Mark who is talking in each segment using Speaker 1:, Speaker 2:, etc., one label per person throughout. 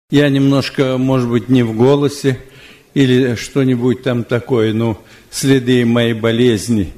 Speaker 1: Я немножко, может быть, не в голосе или что-нибудь там такое, следы моей болезни.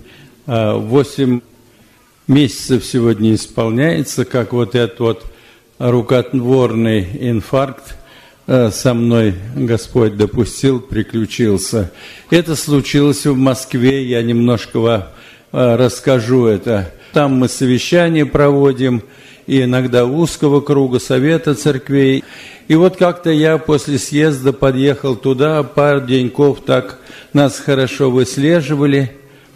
Speaker 1: 8 месяцев сегодня исполняется, как вот этот вот рукотворный инфаркт со мной Господь допустил, приключился. Это случилось в Москве, я немножко вам расскажу это. Там мы совещания проводим, и иногда узкого круга совета церквей. И вот как-то я после съезда подъехал туда, пару деньков так нас хорошо выслеживали.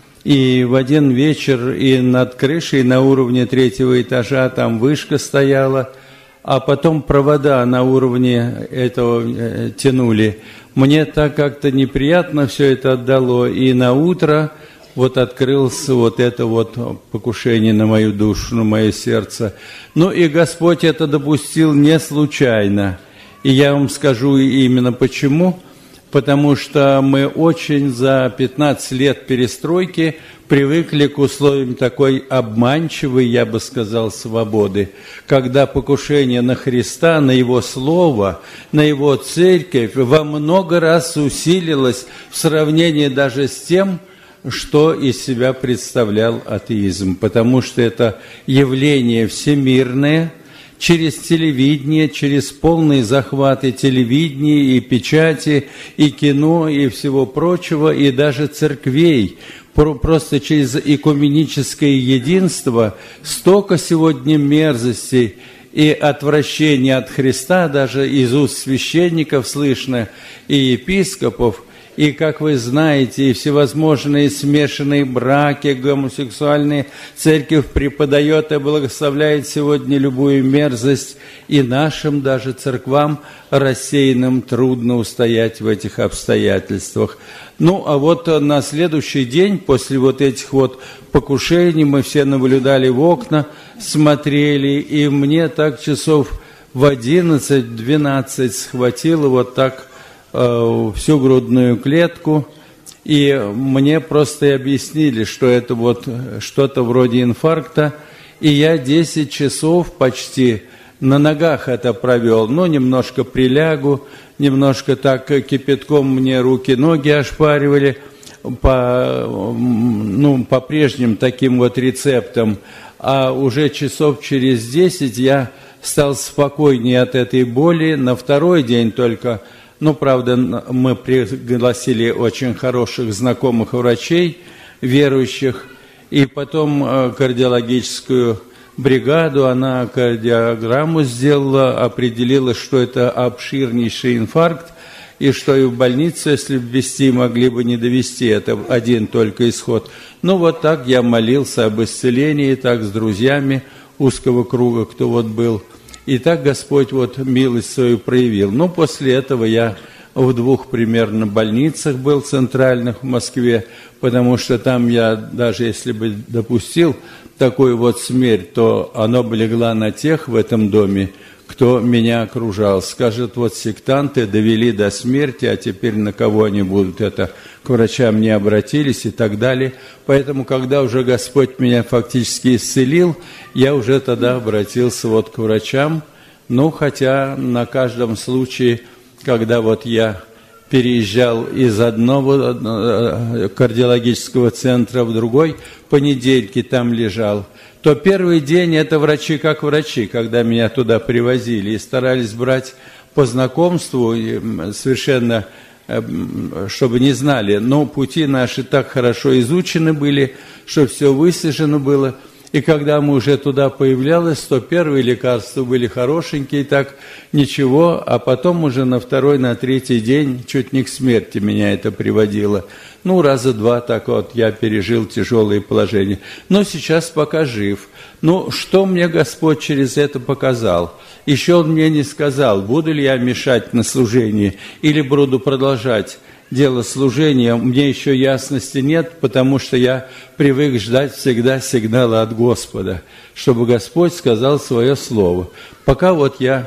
Speaker 1: И в один вечер и над крышей на уровне 3-го этажа там вышка стояла, а потом провода на уровне этого тянули. Мне так как-то неприятно все это отдало, и на утро вот открылось вот это вот покушение на мою душу, на мое сердце. И Господь это допустил не случайно. И я вам скажу именно почему. Потому что мы очень за 15 лет перестройки привыкли к условиям такой обманчивой, я бы сказал, свободы, когда покушение на Христа, на Его Слово, на Его Церковь во много раз усилилось в сравнении даже с тем, что из себя представлял атеизм, потому что это явление всемирное, через телевидение, через полные захваты телевидения и печати, и кино, и всего прочего, и даже церквей. Просто через экуменическое единство столько сегодня мерзостей и отвращения от Христа, даже из уст священников слышно, и епископов, и, как вы знаете, и всевозможные смешанные браки, гомосексуальные, церковь преподает и благословляет сегодня любую мерзость, и нашим даже церквам рассеянным трудно устоять в этих обстоятельствах. А вот на следующий день, после вот этих вот покушений, мы все наблюдали в окна, смотрели, и мне так часов в 11-12 схватило вот так всю грудную клетку, и мне просто объяснили, что это вот что-то вроде инфаркта, и я 10 часов почти на ногах это провел, немножко прилягу, немножко так кипятком мне руки-ноги ошпаривали по прежним таким вот рецептам, а уже часов через 10 я стал спокойнее от этой боли. На второй день только правда, мы пригласили очень хороших знакомых врачей, верующих, и потом кардиологическую бригаду, она кардиограмму сделала, определила, что это обширнейший инфаркт, и что и в больницу, если ввести, могли бы не довести, это один только исход. Вот так я молился об исцелении, так с друзьями узкого круга, кто вот был. И так Господь милость свою проявил. После этого я в 2 примерно больницах был центральных в Москве, потому что там я, даже если бы допустил такую смерть, то она бы легла на тех в этом доме, кто меня окружал. Скажет, сектанты довели до смерти, а теперь на кого они будут? Это к врачам не обратились и так далее. Поэтому, когда уже Господь меня фактически исцелил, я уже тогда обратился к врачам. Хотя на каждом случае, когда я переезжал из одного кардиологического центра в другой, понедельки там лежал, то первый день это врачи как врачи, когда меня туда привозили, и старались брать по знакомству, совершенно, чтобы не знали. Пути наши так хорошо изучены были, что все выслежено было. И когда мы уже туда появлялись, то первые лекарства были хорошенькие, так ничего, а потом уже на 2-й, на 3-й день чуть не к смерти меня это приводило. Раза 2 так я пережил тяжелые положения. Но сейчас пока жив. Что мне Господь через это показал? Еще Он мне не сказал, буду ли я мешать на служении или буду продолжать дело служения. Мне еще ясности нет, потому что я привык ждать всегда сигнала от Господа, чтобы Господь сказал свое слово. Пока я,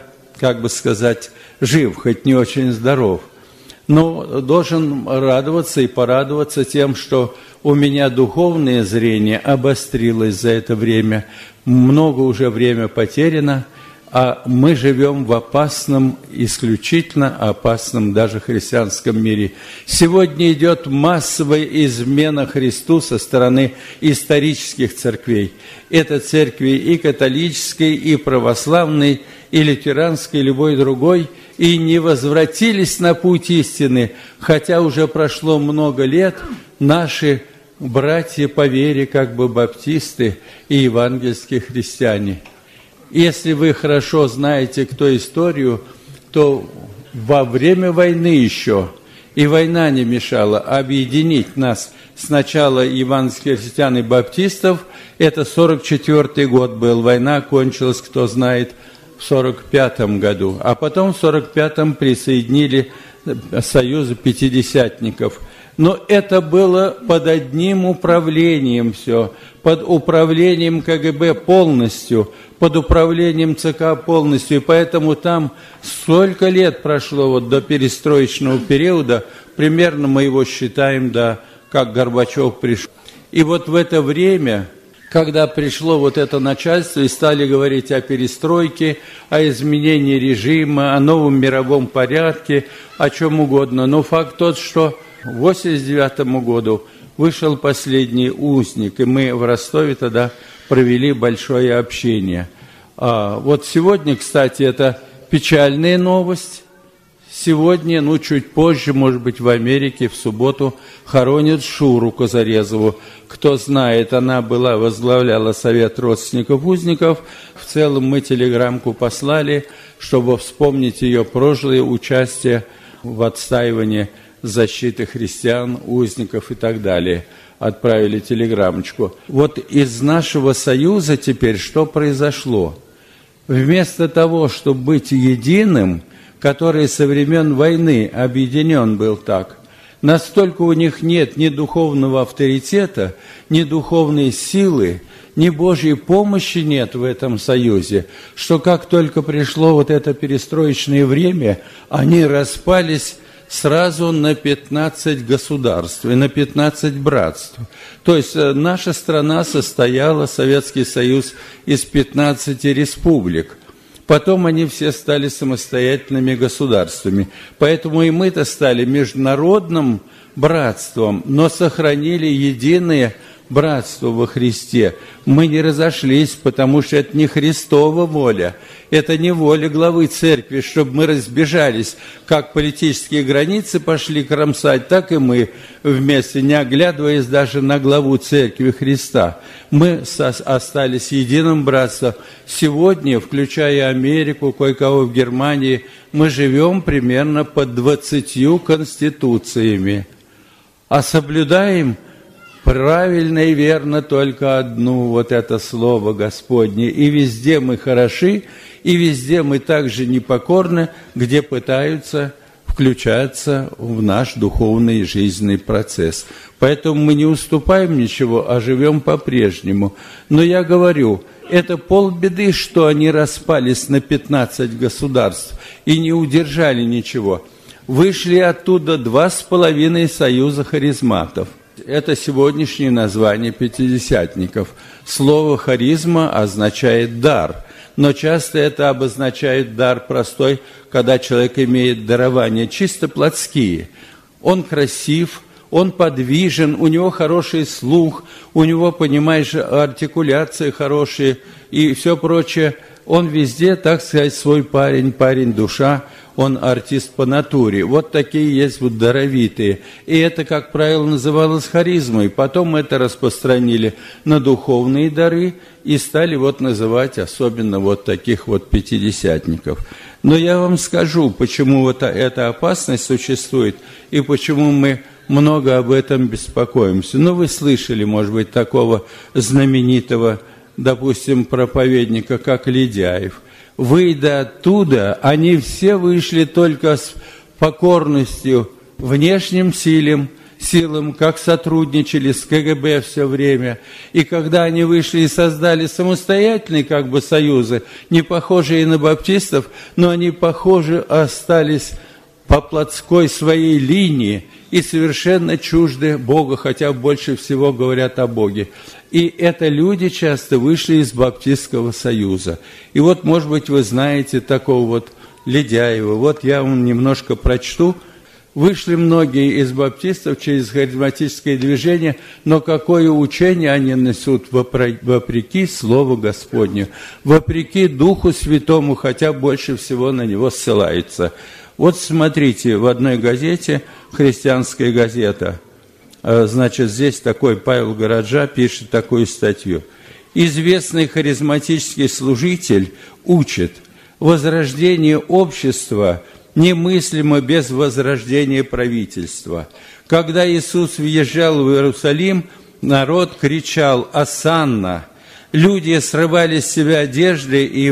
Speaker 1: жив, хоть не очень здоров, но должен радоваться и порадоваться тем, что у меня духовное зрение обострилось за это время. Много уже время потеряно, а мы живем в опасном, исключительно опасном даже христианском мире. Сегодня идет массовая измена Христу со стороны исторических церквей. Это церкви и католической, и православной, и лютеранской, и любой другой, и не возвратились на путь истины, хотя уже прошло много лет, наши братья по вере, как бы баптисты и евангельские христиане. Если вы хорошо знаете кто историю, то во время войны еще, и война не мешала объединить нас сначала евангельских христиан и баптистов, это 44-й год был, война кончилась, кто знает, в 45-м году, а потом в 45-м присоединили союзы пятидесятников. Но это было под одним управлением все, под управлением КГБ полностью, под управлением ЦК полностью. И поэтому там столько лет прошло вот до перестроечного периода, примерно мы его считаем, да, как Горбачев пришел. И вот в это время, когда пришло вот это начальство и стали говорить о перестройке, о изменении режима, о новом мировом порядке, о чем угодно, но факт тот, что к 1989 году вышел последний узник, и мы в Ростове тогда провели большое общение. Вот сегодня, кстати, это печальная новость. Сегодня, чуть позже, может быть, в Америке, в субботу, хоронят Шуру Козарезову. Кто знает, она возглавляла Совет родственников узников. В целом мы телеграммку послали, чтобы вспомнить ее прошлое участие в отстаивании защиты христиан, узников и так далее. Отправили телеграммочку. Вот из нашего союза теперь что произошло? Вместо того, чтобы быть единым, который со времен войны объединен был так, настолько у них нет ни духовного авторитета, ни духовной силы, ни Божьей помощи нет в этом союзе, что как только пришло вот это перестроечное время, они распались сразу на 15 государств и на 15 братств. То есть наша страна состояла, Советский Союз, из 15 республик. Потом они все стали самостоятельными государствами. Поэтому и мы-то стали международным братством, но сохранили единое братство во Христе. Мы не разошлись, потому что это не Христова воля. Это не воля главы церкви, чтобы мы разбежались. Как политические границы пошли кромсать, так и мы вместе, не оглядываясь даже на главу церкви Христа. Мы остались единым братством. Сегодня, включая Америку, кое-кого в Германии, мы живем примерно под 20 конституциями. А соблюдаем правильно и верно только одну, вот это слово Господне. И везде мы хороши, и везде мы также непокорны, где пытаются включаться в наш духовный жизненный процесс. Поэтому мы не уступаем ничего, а живем по-прежнему. Но я говорю, это полбеды, что они распались на 15 государств и не удержали ничего. Вышли оттуда 2,5 союза харизматов. Это сегодняшнее название пятидесятников. Слово «харизма» означает «дар», но часто это обозначает дар простой, когда человек имеет дарования чисто плотские. Он красив, он подвижен, у него хороший слух, у него, понимаешь, артикуляция хорошая и все прочее. Он везде, так сказать, свой парень душа, он артист по натуре. Вот такие есть вот даровитые. И это, как правило, называлось харизмой. Потом это распространили на духовные дары и стали вот называть особенно вот таких вот пятидесятников. Но я вам скажу, почему вот эта опасность существует и почему мы много об этом беспокоимся. Вы слышали, может быть, такого знаменитого, допустим, проповедника, как Ледяев. Выйдя оттуда, они все вышли только с покорностью внешним силам, как сотрудничали с КГБ все время. И когда они вышли и создали самостоятельные как бы союзы, не похожие на баптистов, но они, похоже, остались по плотской своей линии и совершенно чужды Бога, хотя больше всего говорят о Боге. И это люди часто вышли из Баптистского союза. И вот, может быть, вы знаете такого вот Ледяева. Вот я вам немножко прочту. Вышли многие из баптистов через харизматическое движение, но какое учение они несут вопреки Слову Господню, вопреки Духу Святому, хотя больше всего на него ссылаются. Вот смотрите, в одной газете, христианская газета, значит, здесь такой Павел Городжа пишет такую статью. Известный харизматический служитель учит: возрождение общества немыслимо без возрождения правительства. Когда Иисус въезжал в Иерусалим, народ кричал «Осанна!». Люди срывали с себя одежды и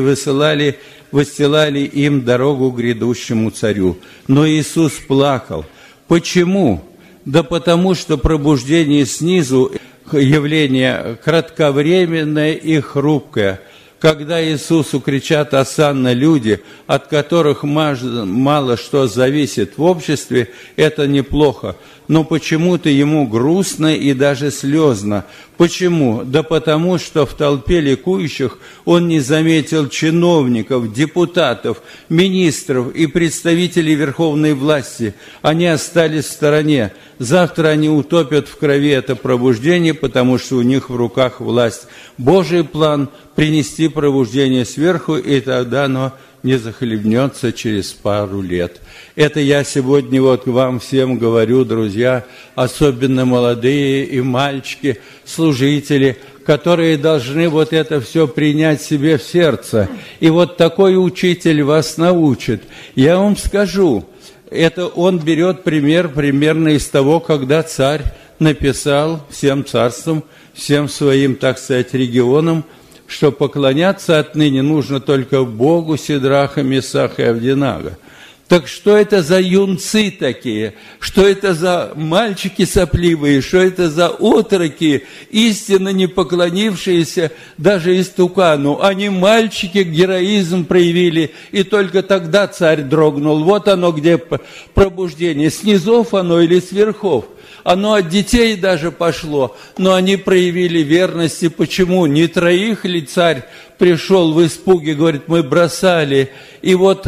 Speaker 1: выстилали им дорогу к грядущему царю. Но Иисус плакал. Почему? Да потому что пробуждение снизу – явление кратковременное и хрупкое. Когда Иисусу кричат «Осанна» люди, от которых мало что зависит в обществе, это неплохо. Но почему-то ему грустно и даже слезно. Почему? Да потому, что в толпе ликующих он не заметил чиновников, депутатов, министров и представителей верховной власти. Они остались в стороне. Завтра они утопят в крови это пробуждение, потому что у них в руках власть. Божий план – принести пробуждение сверху, и тогда оно не захлебнется через пару лет. Это я сегодня вот вам всем говорю, друзья, особенно молодые и мальчики, служители, которые должны вот это все принять себе в сердце. И вот такой учитель вас научит. Я вам скажу, это он берет пример примерно из того, когда царь написал всем царствам, всем своим, так сказать, регионам, что поклоняться отныне нужно только Богу, Сидраха, Месаха и Авдинага. Так что это за юнцы такие? Что это за мальчики сопливые? Что это за отроки, истинно не поклонившиеся даже истукану? Они мальчики героизм проявили, и только тогда царь дрогнул. Вот оно где пробуждение. Снизов оно или сверхов? Оно от детей даже пошло, но они проявили верность. И почему? Не троих ли царь пришел в испуге, говорит, мы бросали, и вот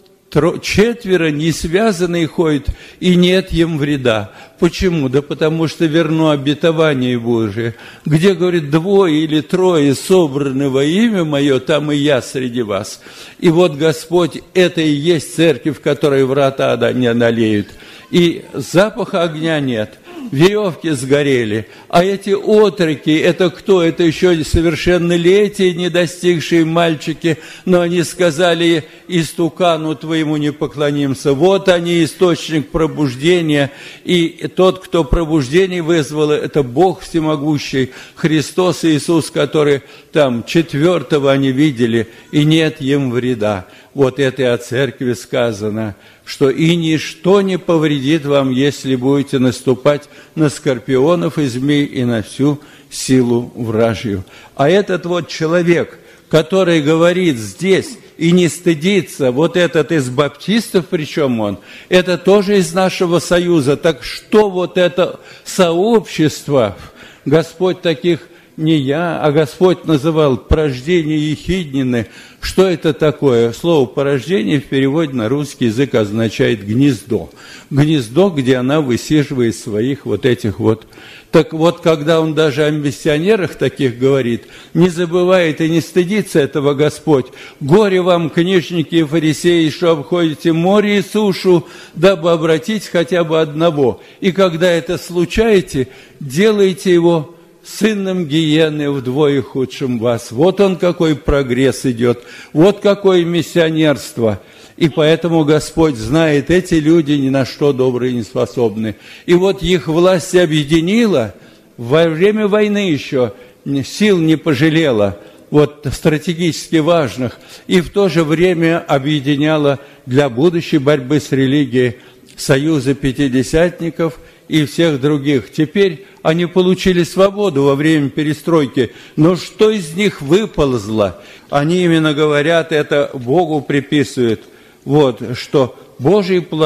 Speaker 1: четверо не связанные ходят, и нет им вреда. Почему? Да потому что верно обетование Божие. Где, говорит, 2 или 3 собраны во имя Мое, там и я среди вас. И вот Господь, это и есть церковь, в которой врата ада не одолеют. И запаха огня нет, веревки сгорели. А эти отроки, это кто? Это еще совершеннолетие не достигшие мальчики, но они сказали, истукану твоему не поклонимся. Вот они, источник пробуждения, и тот, кто пробуждение вызвал, это Бог всемогущий, Христос Иисус, который там 4-го они видели, и нет им вреда. Вот это и о церкви сказано, что и ничто не повредит вам, если будете наступать на скорпионов и змей и на всю силу вражью. А этот вот человек, который говорит здесь и не стыдится, вот этот из баптистов, причем он, это тоже из нашего союза. Так что вот это сообщество, Господь таких не я, а Господь называл порождение ехиднины. Что это такое? Слово порождение в переводе на русский язык означает гнездо. Гнездо, где она высиживает своих вот этих вот. Так вот, когда он даже о миссионерах таких говорит, не забывает и не стыдится этого Господь. Горе вам, книжники и фарисеи, что обходите море и сушу, дабы обратить хотя бы одного. И когда это случаете, делайте его сыном гиены вдвое худшим вас. Вот он какой прогресс идет, вот какое миссионерство. И поэтому Господь знает, эти люди ни на что добрые не способны. И вот их власть объединила, во время войны еще сил не пожалела, вот стратегически важных, и в то же время объединяла для будущей борьбы с религией союзы пятидесятников и всех других. Теперь они получили свободу во время перестройки, но что из них выползло? Они именно говорят, это Богу приписывают, вот, что Божий план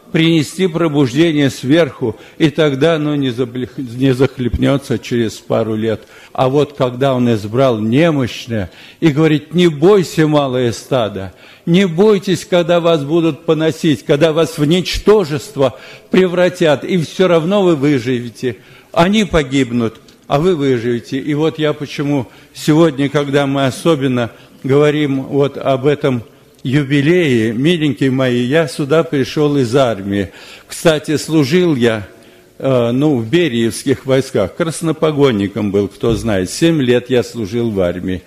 Speaker 1: принести пробуждение сверху, и тогда оно не захлебнется через пару лет. А вот когда он избрал немощное и говорит: не бойся, малое стадо, не бойтесь, когда вас будут поносить, когда вас в ничтожество превратят, и все равно вы выживете. Они погибнут, а вы выживете. И вот я почему сегодня, когда мы особенно говорим вот об этом юбилее, миленькие мои, я сюда пришел из армии. Кстати, служил я в Бериевских войсках, краснопогонником был, кто знает. 7 лет я служил в армии,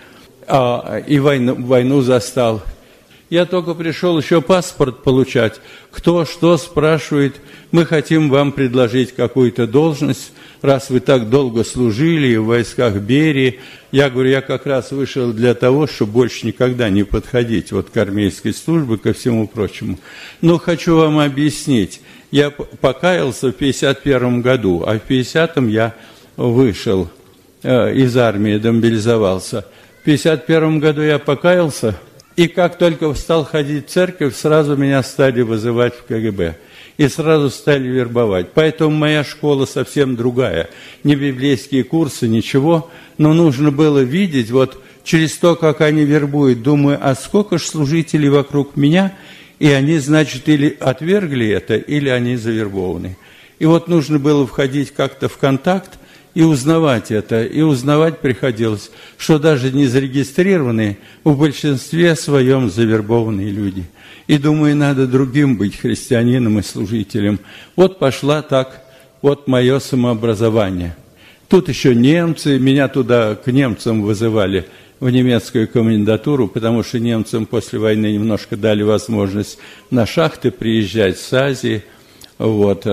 Speaker 1: и войну застал. Я только пришел еще паспорт получать. Кто что спрашивает, мы хотим вам предложить какую-то должность, раз вы так долго служили в войсках Берии. Я говорю, я как раз вышел для того, чтобы больше никогда не подходить вот к армейской службе, ко всему прочему. Но хочу вам объяснить. Я покаялся в 1951 году, а в 1950 я вышел из армии, демобилизовался. В 1951 году я покаялся, и как только стал ходить в церковь, сразу меня стали вызывать в КГБ. И сразу стали вербовать. Поэтому моя школа совсем другая. Не библейские курсы, ничего. Но нужно было видеть, вот через то, как они вербуют, думаю, а сколько ж служителей вокруг меня, и они, значит, или отвергли это, или они завербованы. И вот нужно было входить как-то в контакт и узнавать это. И узнавать приходилось, что даже не зарегистрированные, в большинстве своем завербованные люди. И думаю, надо другим быть христианином и служителем. Вот пошла так, вот мое самообразование. Тут еще немцы, меня туда к немцам вызывали в немецкую комендатуру, потому что немцам после войны немножко дали возможность на шахты приезжать с Азии. Вот,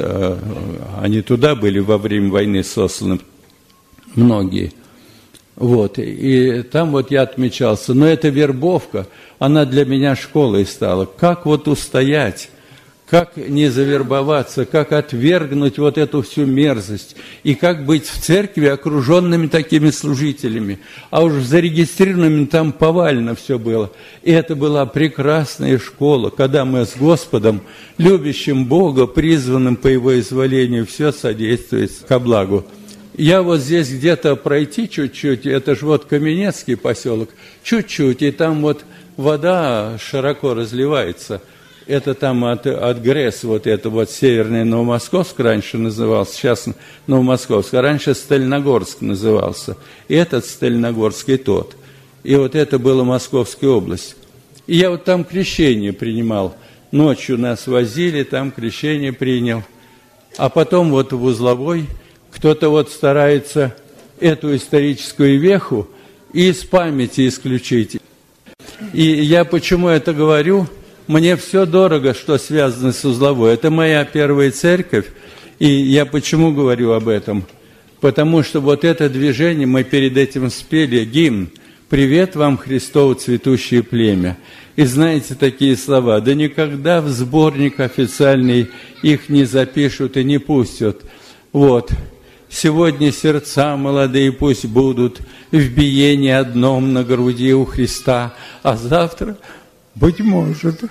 Speaker 1: они туда были во время войны сосланы, многие. Вот, и там вот я отмечался. Но эта вербовка, она для меня школой стала. Как вот устоять, как не завербоваться, как отвергнуть вот эту всю мерзость, и как быть в церкви окруженными такими служителями. А уж зарегистрированными там повально все было. И это была прекрасная школа, когда мы с Господом, любящим Бога, призванным по Его изволению, все содействует ко благу. Я вот здесь где-то пройти чуть-чуть, это же вот Каменецкий поселок, чуть-чуть, и там вот вода широко разливается. Это там от ГРЭС, вот это вот Северный Новомосковск раньше назывался, сейчас Новомосковск, а раньше Стальногорск назывался. И этот Стальногорск, и тот. И вот это была Московская область. И я вот там крещение принимал. Ночью нас возили, там крещение принял. А потом вот в Узловой кто-то вот старается эту историческую веху из памяти исключить. И я почему это говорю? Мне все дорого, что связано с Узловой. Это моя первая церковь. И я почему говорю об этом? Потому что вот это движение, мы перед этим спели гимн «Привет вам, Христово цветущее племя». И знаете такие слова: «Да никогда в сборник официальный их не запишут и не пустят». Вот. «Сегодня сердца молодые пусть будут в биении одном на груди у Христа, а завтра, быть может,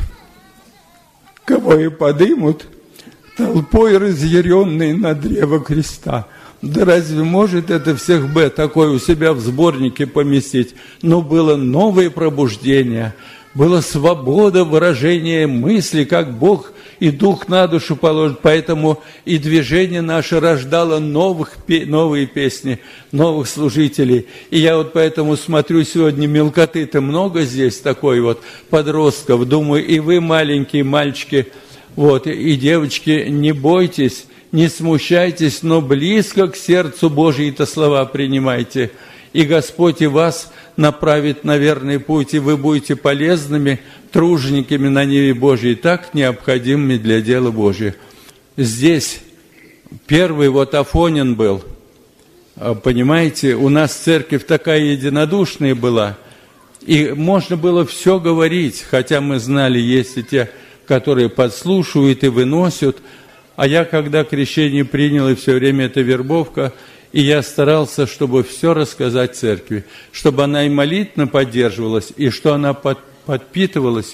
Speaker 1: кого и подымут толпой разъяренной на древо креста». Да разве может это всех такое у себя в сборнике поместить? Но было новое пробуждение, была свобода выражения мысли, как Бог и Дух на душу положит. Поэтому и движение наше рождало новые песни, новых служителей. И я вот поэтому смотрю, сегодня мелкоты-то много здесь, такой вот подростков. Думаю, и вы, маленькие мальчики, вот, и девочки, не бойтесь, не смущайтесь, но близко к сердцу Божьи-то слова принимайте. И Господь и вас направит на верный путь, и вы будете полезными тружениками на ниве Божьей, так необходимыми для дела Божьего. Здесь первый вот Афонин был. Понимаете, у нас церковь такая единодушная была, и можно было все говорить, хотя мы знали, есть и те, которые подслушивают и выносят. А я, когда крещение принял, и все время эта вербовка, и я старался, чтобы все рассказать церкви, чтобы она и молитвенно поддерживалась, и что она подпитывалась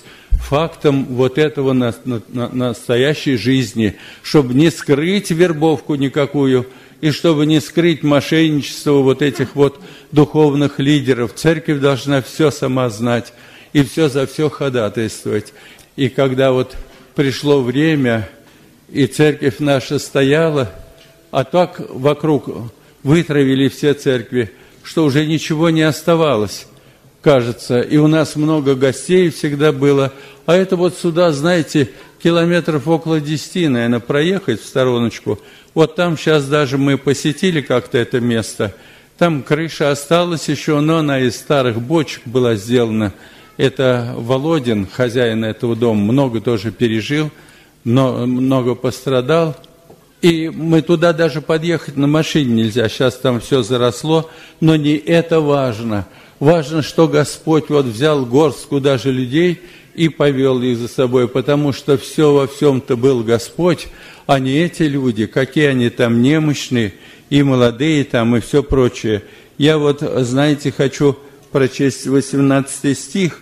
Speaker 1: фактом вот этого настоящей жизни, чтобы не скрыть вербовку никакую, и чтобы не скрыть мошенничество вот этих вот духовных лидеров. Церковь должна все сама знать и все за все ходатайствовать. И когда вот пришло время, и церковь наша стояла, а так вокруг вытравили все церкви, что уже ничего не оставалось, кажется. И у нас много гостей всегда было. А это вот сюда, знаете, километров около 10, наверное, проехать в стороночку. Вот там сейчас даже мы посетили как-то это место. Там крыша осталась еще, но она из старых бочек была сделана. Это Володин, хозяин этого дома, много тоже пережил, но много пострадал. И мы туда даже подъехать на машине нельзя, сейчас там все заросло, но не это важно. Важно, что Господь вот взял горстку даже людей и повел их за собой, потому что все во всем-то был Господь, а не эти люди, какие они там немощные и молодые там и все прочее. Я вот, знаете, хочу прочесть 18 стих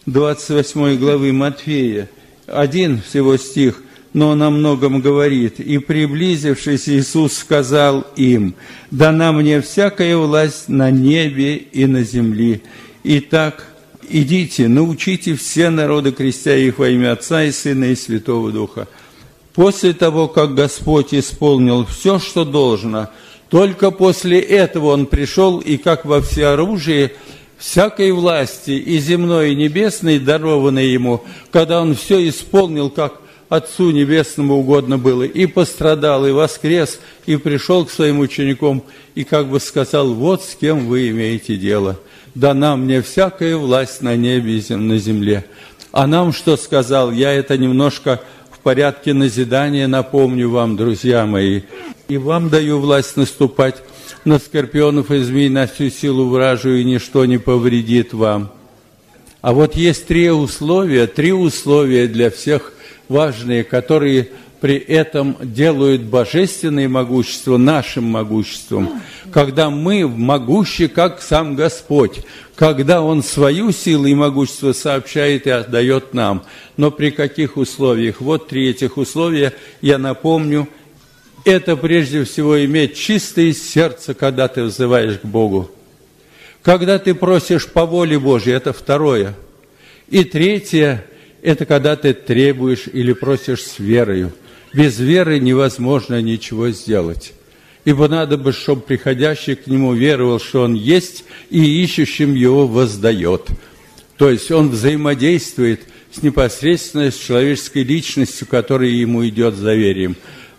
Speaker 1: 28 главы Матфея. Один всего стих, но он о многом говорит. «И, приблизившись, Иисус сказал им: дана мне всякая власть на небе и на земле. Итак, идите, научите все народы, крестя их во имя Отца и Сына и Святого Духа». После того, как Господь исполнил все, что должно, только после этого Он пришел, и как во всеоружии всякой власти, и земной, и небесной, дарованной Ему, когда Он все исполнил, как Отцу Небесному угодно было, и пострадал, и воскрес, и пришел к своим ученикам, и как бы сказал: вот с кем вы имеете дело. Дана мне всякая власть на небе и на земле. А нам что сказал? Я это немножко в порядке назидания напомню вам, друзья мои. И вам даю власть наступать на скорпионов и змей, на всю силу вражию, и ничто не повредит вам. А вот есть три условия для всех важные, которые при этом делают божественное могущество нашим могуществом. Когда мы могущи, как сам Господь, когда Он свою силу и могущество сообщает и отдает нам. Но при каких условиях? Вот три этих условия, я напомню. Это прежде всего иметь чистое сердце, когда ты взываешь к Богу. Когда ты просишь по воле Божьей, это второе. И третье, это когда ты требуешь или просишь с верою. Без веры невозможно ничего сделать. Ибо надо бы, чтобы приходящий к Нему веровал, что Он есть, и ищущим Его воздает. То есть Он взаимодействует непосредственно с человеческой личностью, которая Ему идет за доверием.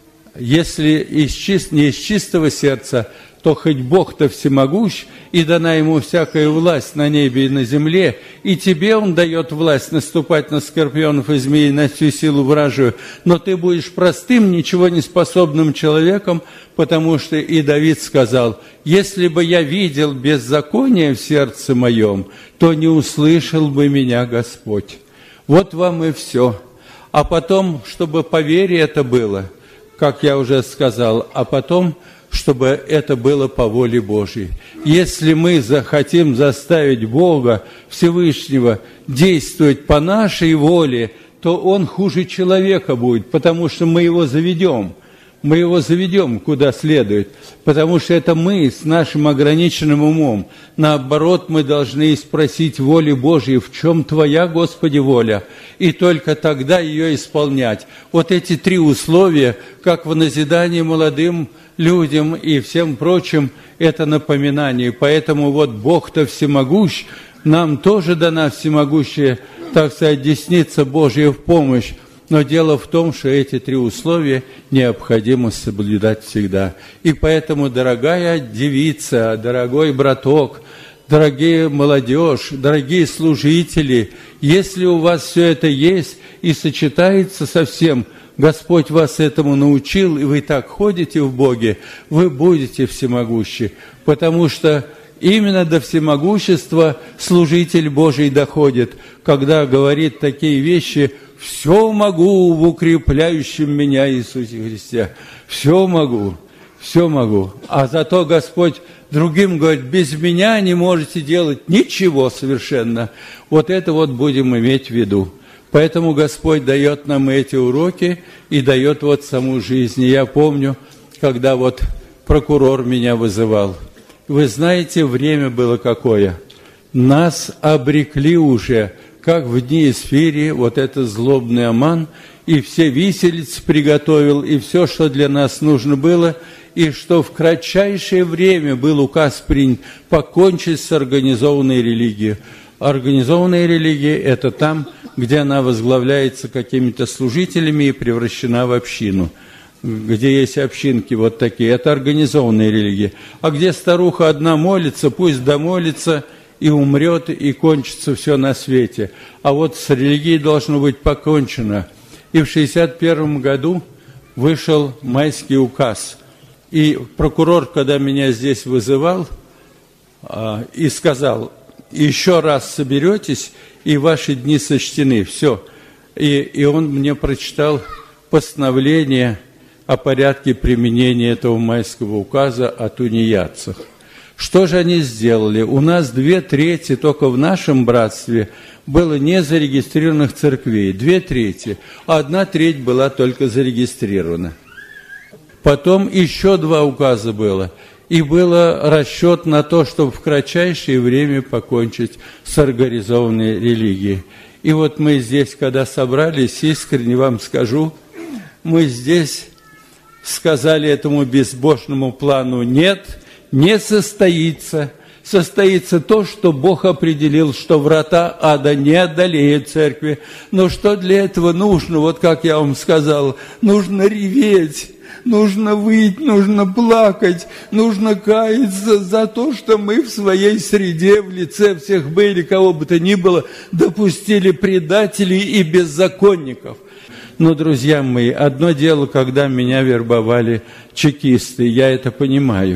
Speaker 1: Если не из чистого сердца, то хоть Бог-то всемогущ, и дана Ему всякая власть на небе и на земле, и тебе Он дает власть наступать на скорпионов и змей, на всю силу вражию, но ты будешь простым, ничего не способным человеком, потому что и Давид сказал: «Если бы я видел беззаконие в сердце моем, то не услышал бы меня Господь». Вот вам и все. А потом, чтобы по вере это было, как я уже сказал, а потом, чтобы это было по воле Божьей. Если мы захотим заставить Бога Всевышнего действовать по нашей воле, то Он хуже человека будет, потому что мы его заведем. Мы его заведем куда следует, потому что это мы с нашим ограниченным умом. Наоборот, мы должны спросить воли Божьей: в чем Твоя, Господи, воля? И только тогда ее исполнять. Вот эти три условия, как в назидании молодым людям и всем прочим, это напоминание. Поэтому вот Бог-то всемогущ, нам тоже дана всемогущая, так сказать, десница Божья в помощь. Но дело в том, что эти три условия необходимо соблюдать всегда. И поэтому, дорогая девица, дорогой браток, дорогие молодежь, дорогие служители, если у вас все это есть и сочетается со всем, Господь вас этому научил, и вы так ходите в Боге, вы будете всемогущи, потому что именно до всемогущества служитель Божий доходит, когда говорит такие вещи: «Все могу в укрепляющем меня Иисусе Христе». Все могу, все могу. А зато Господь другим говорит: без меня не можете делать ничего совершенно. Вот это вот будем иметь в виду. Поэтому Господь дает нам эти уроки и дает вот саму жизнь. И я помню, когда вот прокурор меня вызывал. Вы знаете, время было какое. Нас обрекли уже, как в дни Исфирии, вот этот злобный Аман, и все виселицы приготовил, и все, что для нас нужно было, и что в кратчайшее время был указ принят покончить с организованной религией. Организованная религия – это там, где она возглавляется какими-то служителями и превращена в общину. Где есть общинки вот такие, это организованная религия. А где старуха одна молится, пусть домолится и умрет, и кончится все на свете. А вот с религией должно быть покончено. И в 1961 году вышел майский указ. И прокурор, когда меня здесь вызывал, и сказал: еще раз соберетесь, и ваши дни сочтены. Все. И он мне прочитал постановление о порядке применения этого майского указа о тунеядцах. Что же они сделали? У нас 2/3 только в нашем братстве было не зарегистрированных церквей. 2/3, а 1/3 была только зарегистрирована. Потом еще 2 указа было. И был расчет на то, чтобы в кратчайшее время покончить с организованной религией. И вот мы здесь, когда собрались, искренне вам скажу, мы здесь сказали этому безбожному плану: нет, не состоится. Состоится то, что Бог определил, что врата ада не одолеют церкви. Но что для этого нужно? Вот как я вам сказал, нужно реветь, нужно выть, нужно плакать, нужно каяться за то, что мы в своей среде, в лице всех были, кого бы то ни было, допустили предателей и беззаконников. Но, друзья мои, одно дело, когда меня вербовали чекисты, я это понимаю.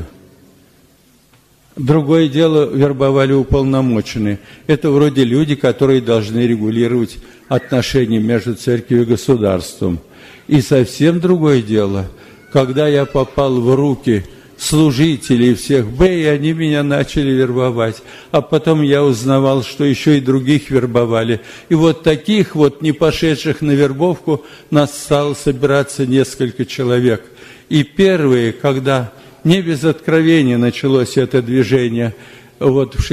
Speaker 1: Другое дело, вербовали уполномоченные. Это вроде люди, которые должны регулировать отношения между церковью и государством. И совсем другое дело, когда я попал в руки служителей всех Б, и они меня начали вербовать. А потом я узнавал, что еще и других вербовали. И вот таких вот, не пошедших на вербовку, нас стало собираться несколько человек. И первые, когда не без откровения началось это движение, вот в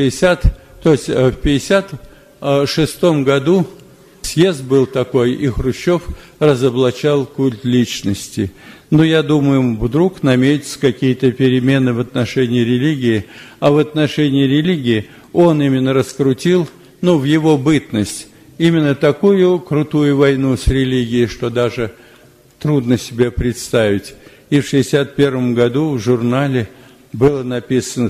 Speaker 1: 1956 году съезд был такой, и Хрущев разоблачал культ личности. Но я думаю, вдруг наметятся какие-то перемены в отношении религии, а в отношении религии он именно раскрутил, в его бытность, именно такую крутую войну с религией, что даже трудно себе представить. И в 1961 году в журнале было написано,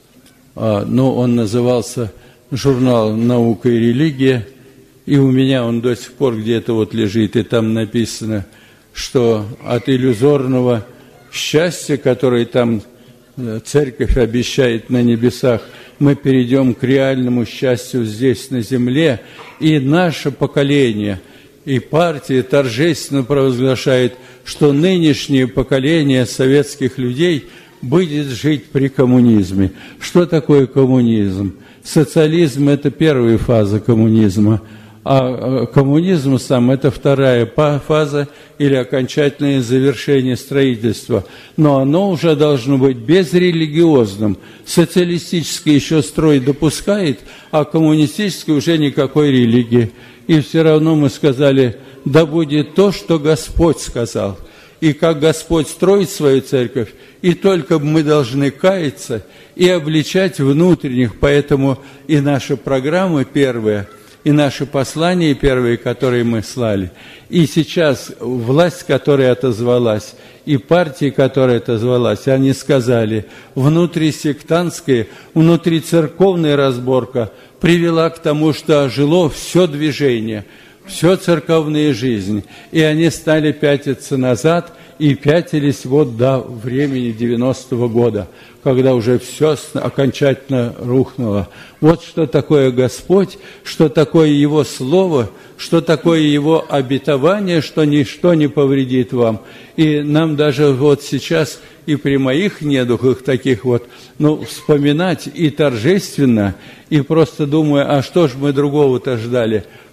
Speaker 1: он назывался «Журнал «Наука и религия», и у меня он до сих пор где-то вот лежит, и там написано, что от иллюзорного счастья, которое там церковь обещает на небесах, мы перейдем к реальному счастью здесь, на земле, и наше поколение, и партия торжественно провозглашает, что нынешнее поколение советских людей будет жить при коммунизме. Что такое коммунизм? Социализм – это первая фаза коммунизма, а коммунизм сам – это вторая фаза или окончательное завершение строительства. Но оно уже должно быть безрелигиозным. Социалистический еще строй допускает, а коммунистический уже никакой религии. И все равно мы сказали, да будет то, что Господь сказал. И как Господь строит свою церковь, и только мы должны каяться и обличать внутренних. Поэтому и наша программа первая, и наши послания первые, которые мы слали, и сейчас власть, которая отозвалась, и партия, которая отозвалась, они сказали, внутрисектантская, внутрицерковная разборка привела к тому, что ожило все движение, все церковная жизнь, и они стали пятиться назад, и пятились вот до времени 90-го года, когда уже все окончательно рухнуло. Вот что такое Господь, что такое Его Слово, что такое Его обетование, что ничто не повредит вам. И нам даже вот сейчас и при моих недугах таких вот, вспоминать и торжественно, и просто думаю, а что ж мы другого-то ждали?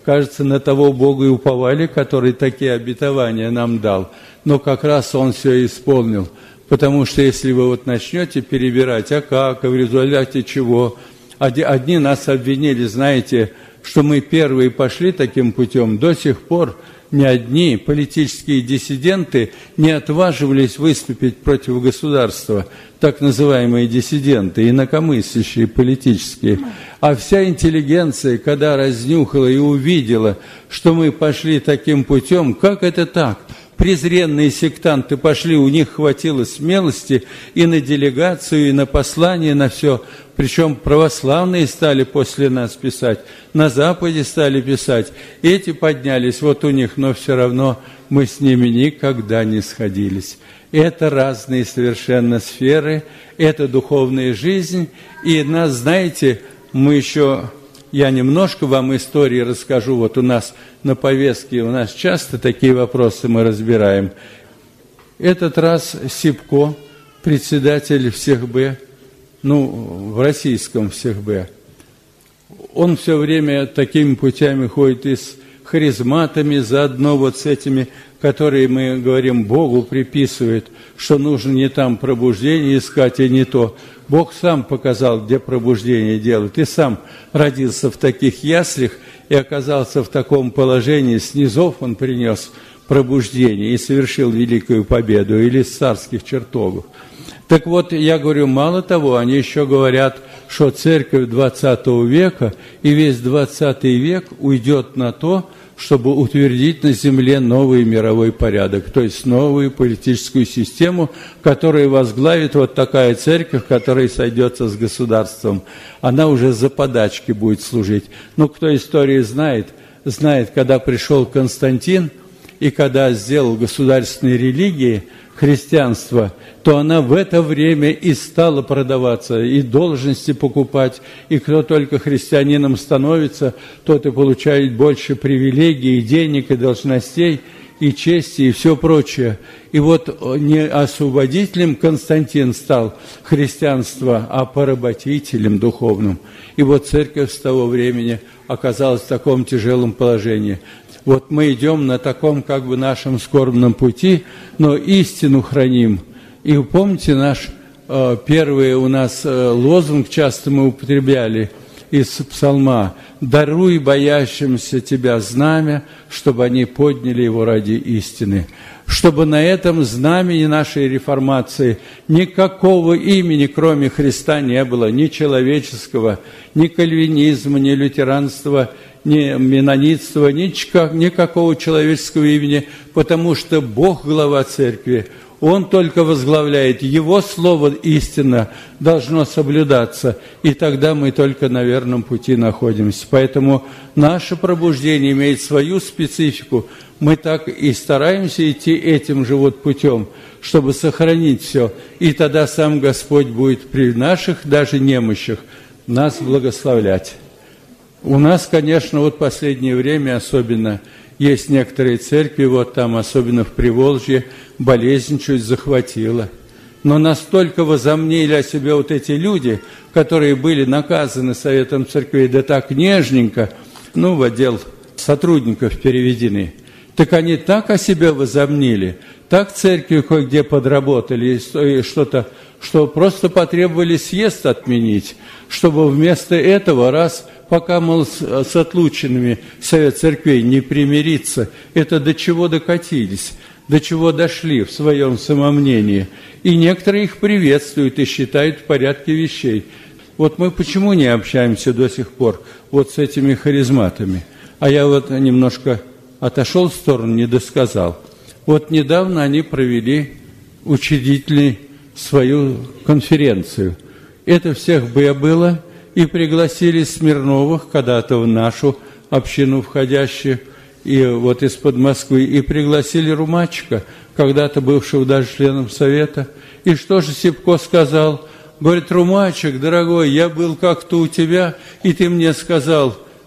Speaker 1: кажется, на того Бога и уповали, который такие обетования нам дал. Но как раз Он все исполнил. Потому что если вы вот начнете перебирать, а как, а в результате чего? Одни нас обвинили, знаете, что мы первые пошли таким путем. До сих пор ни одни политические диссиденты не отваживались выступить против государства, так называемые диссиденты, инакомыслящие политические. А вся интеллигенция, когда разнюхала и увидела, что мы пошли таким путем, как это так? Презренные сектанты пошли, у них хватило смелости и на делегацию, и на послание, на все. Причем православные стали после нас писать, на Западе стали писать. Эти поднялись, вот у них, но все равно мы с ними никогда не сходились. Это разные совершенно сферы, это духовная жизнь. И нас, знаете, мы еще... Я немножко вам истории расскажу. Вот у нас на повестке, у нас часто такие вопросы мы разбираем. Этот раз Сипко, председатель ВСХБ, в российском ВСХБ, он все время такими путями ходит и с харизматами, заодно вот с этими, которые, мы говорим, Богу приписывают, что нужно не там пробуждение искать, и не то. Бог сам показал, где пробуждение делать. И сам родился в таких яслях и оказался в таком положении. С низов он принес пробуждение и совершил великую победу, или с царских чертогов. Так вот, я говорю, мало того, они еще говорят, что церковь 20 века и весь 20 век уйдет на то, чтобы утвердить на земле новый мировой порядок, то есть новую политическую систему, которая возглавит вот такая церковь, которая сойдется с государством. Она уже за подачки будет служить. Кто историю знает, когда пришел Константин и когда сделал государственные религии, христианство, то она в это время и стала продаваться, и должности покупать, и кто только христианином становится, тот и получает больше привилегий, и денег, и должностей, и чести, и все прочее. И вот не освободителем Константин стал христианство, а поработителем духовным. И вот церковь с того времени оказалась в таком тяжелом положении. Вот мы идем на таком нашем скорбном пути, но истину храним. И помните наш первый у нас лозунг, часто мы употребляли из псалма: «Даруй боящимся Тебя знамя, чтобы они подняли его ради истины». Чтобы на этом знамени нашей реформации никакого имени, кроме Христа, не было, ни человеческого, ни кальвинизма, ни лютеранства, ни менонитства, никакого человеческого имени, потому что Бог, глава церкви, Он только возглавляет, Его слово истина должно соблюдаться, и тогда мы только на верном пути находимся. Поэтому наше пробуждение имеет свою специфику. Мы так и стараемся идти этим же путем, чтобы сохранить все. И тогда сам Господь будет при наших даже немощах нас благословлять. У нас, конечно, в последнее время особенно есть некоторые церкви, там, особенно в Приволжье, болезнь чуть захватила. Но настолько возомнили о себе эти люди, которые были наказаны Советом Церквей, да так нежненько, в отдел сотрудников переведены. Так они так о себе возомнили, так церкви кое-где подработали, и что-то, что просто потребовали съезд отменить, чтобы вместо этого пока, с отлученными Совет Церквей не примириться, это до чего докатились, до чего дошли в своем самомнении. И некоторые их приветствуют и считают в порядке вещей. Мы почему не общаемся до сих пор с этими харизматами? А я немножко отошел в сторону, не досказал. Недавно они провели учредительную свою конференцию. Это всех было, и пригласили Смирновых когда-то в нашу общину входящую, и из-под Москвы, и пригласили Румачика, когда-то бывшего даже членом Совета. И что же Сипко сказал? Говорит: Румачик, дорогой, я был как-то у тебя, и ты мне сказал: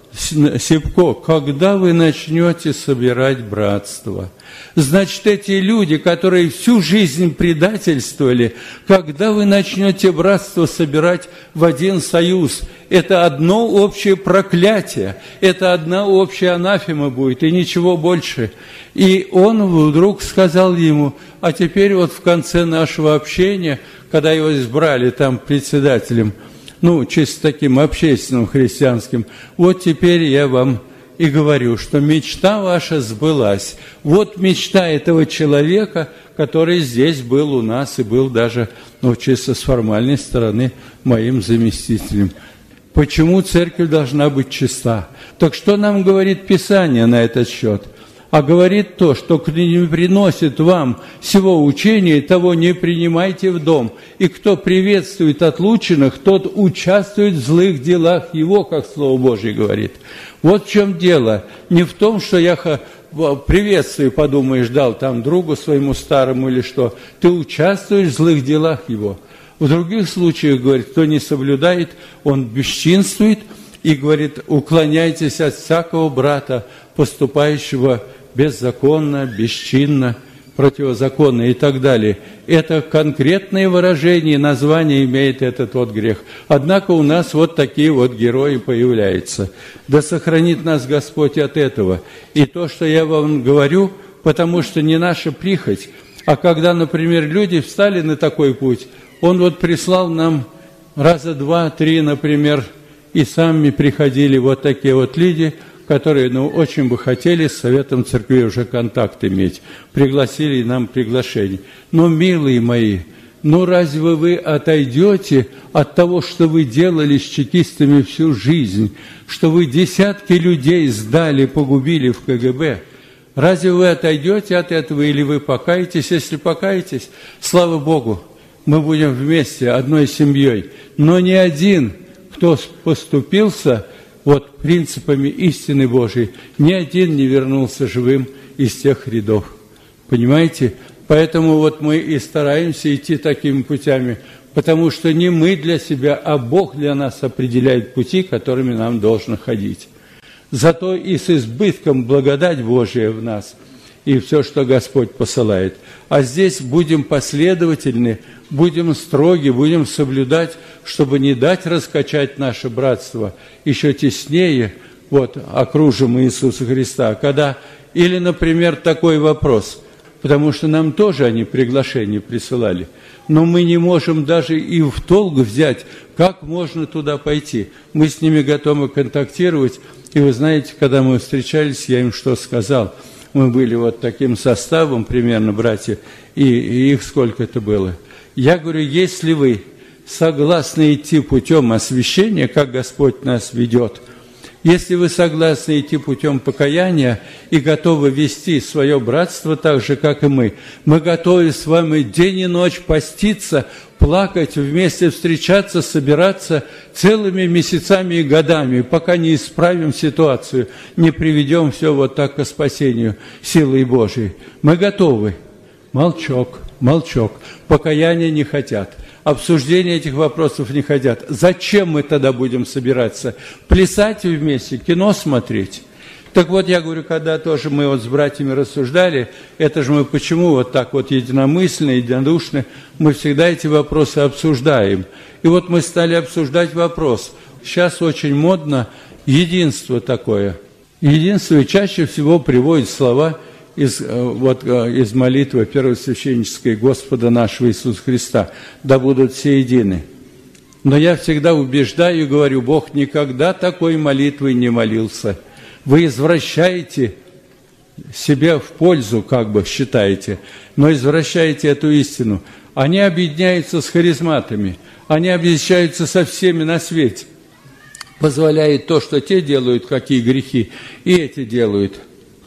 Speaker 1: Сипко, когда вы начнете собирать братство? Значит, эти люди, которые всю жизнь предательствовали, когда вы начнете братство собирать в один союз? Это одно общее проклятие, это одна общая анафема будет, и ничего больше. И он вдруг сказал ему, а теперь вот в конце нашего общения, когда его избрали там председателем, чисто таким общественным христианским, вот теперь я вам и говорю, что мечта ваша сбылась. Вот мечта этого человека, который здесь был у нас и был даже, чисто с формальной стороны, моим заместителем. Почему церковь должна быть чиста? Так что нам говорит Писание на этот счет? А говорит то, что кто не приносит вам сего учения, того не принимайте в дом. И кто приветствует отлученных, тот участвует в злых делах его, как Слово Божие говорит. Вот в чем дело. Не в том, что я приветствую, подумаешь, дал там другу своему старому или что. Ты участвуешь в злых делах его. В других случаях, говорит, кто не соблюдает, он бесчинствует, и, говорит, уклоняйтесь от всякого брата, поступающего беззаконно, бесчинно, противозаконно и так далее. Это конкретные выражения, название имеет этот вот грех. Однако у нас вот такие вот герои появляются. Да сохранит нас Господь от этого. И то, что я вам говорю, потому что не наша прихоть, а когда, например, люди встали на такой путь, он вот прислал нам раза 2-3, например, и сами приходили вот такие вот люди, которые, очень бы хотели с Советом Церкви уже контакт иметь. Пригласили нам приглашение. Но, милые мои, разве вы отойдете от того, что вы делали с чекистами всю жизнь, что вы десятки людей сдали, погубили в КГБ? Разве вы отойдете от этого или вы покаетесь? Если покаетесь, слава Богу, мы будем вместе, одной семьей. Но ни один, кто поступился принципами истины Божией, ни один не вернулся живым из тех рядов. Понимаете? Поэтому мы и стараемся идти такими путями, потому что не мы для себя, а Бог для нас определяет пути, которыми нам должно ходить. Зато и с избытком благодать Божия в нас, и все, что Господь посылает. А здесь будем последовательны, будем строги, будем соблюдать, чтобы не дать раскачать наше братство еще теснее, окружим Иисуса Христа. Или, например, такой вопрос, потому что нам тоже они приглашения присылали, но мы не можем даже и в толк взять, как можно туда пойти. Мы с ними готовы контактировать, и вы знаете, когда мы встречались, я им что сказал? Мы были таким составом примерно, братья, и их сколько это было. Я говорю, если вы согласны идти путем освящения, как Господь нас ведет, если вы согласны идти путем покаяния и готовы вести свое братство так же, как и мы готовы с вами день и ночь поститься, плакать, вместе встречаться, собираться целыми месяцами и годами, пока не исправим ситуацию, не приведем все так к спасению силой Божией. Мы готовы. Молчок. Покаяния не хотят. Обсуждения этих вопросов не хотят. Зачем мы тогда будем собираться? Плясать вместе, кино смотреть? Так я говорю, когда тоже мы с братьями рассуждали, это же мы почему так единомысленно, единодушно, мы всегда эти вопросы обсуждаем. И мы стали обсуждать вопрос. Сейчас очень модно единство такое. Единство чаще всего приводит слова из молитвы первосвященнической Господа нашего Иисуса Христа, да будут все едины. Но я всегда убеждаю и говорю, Бог никогда такой молитвой не молился. Вы извращаете себя в пользу, считаете, но извращаете эту истину. Они объединяются с харизматами, они объединяются со всеми на свете. Позволяет то, что те делают, какие грехи, и эти делают.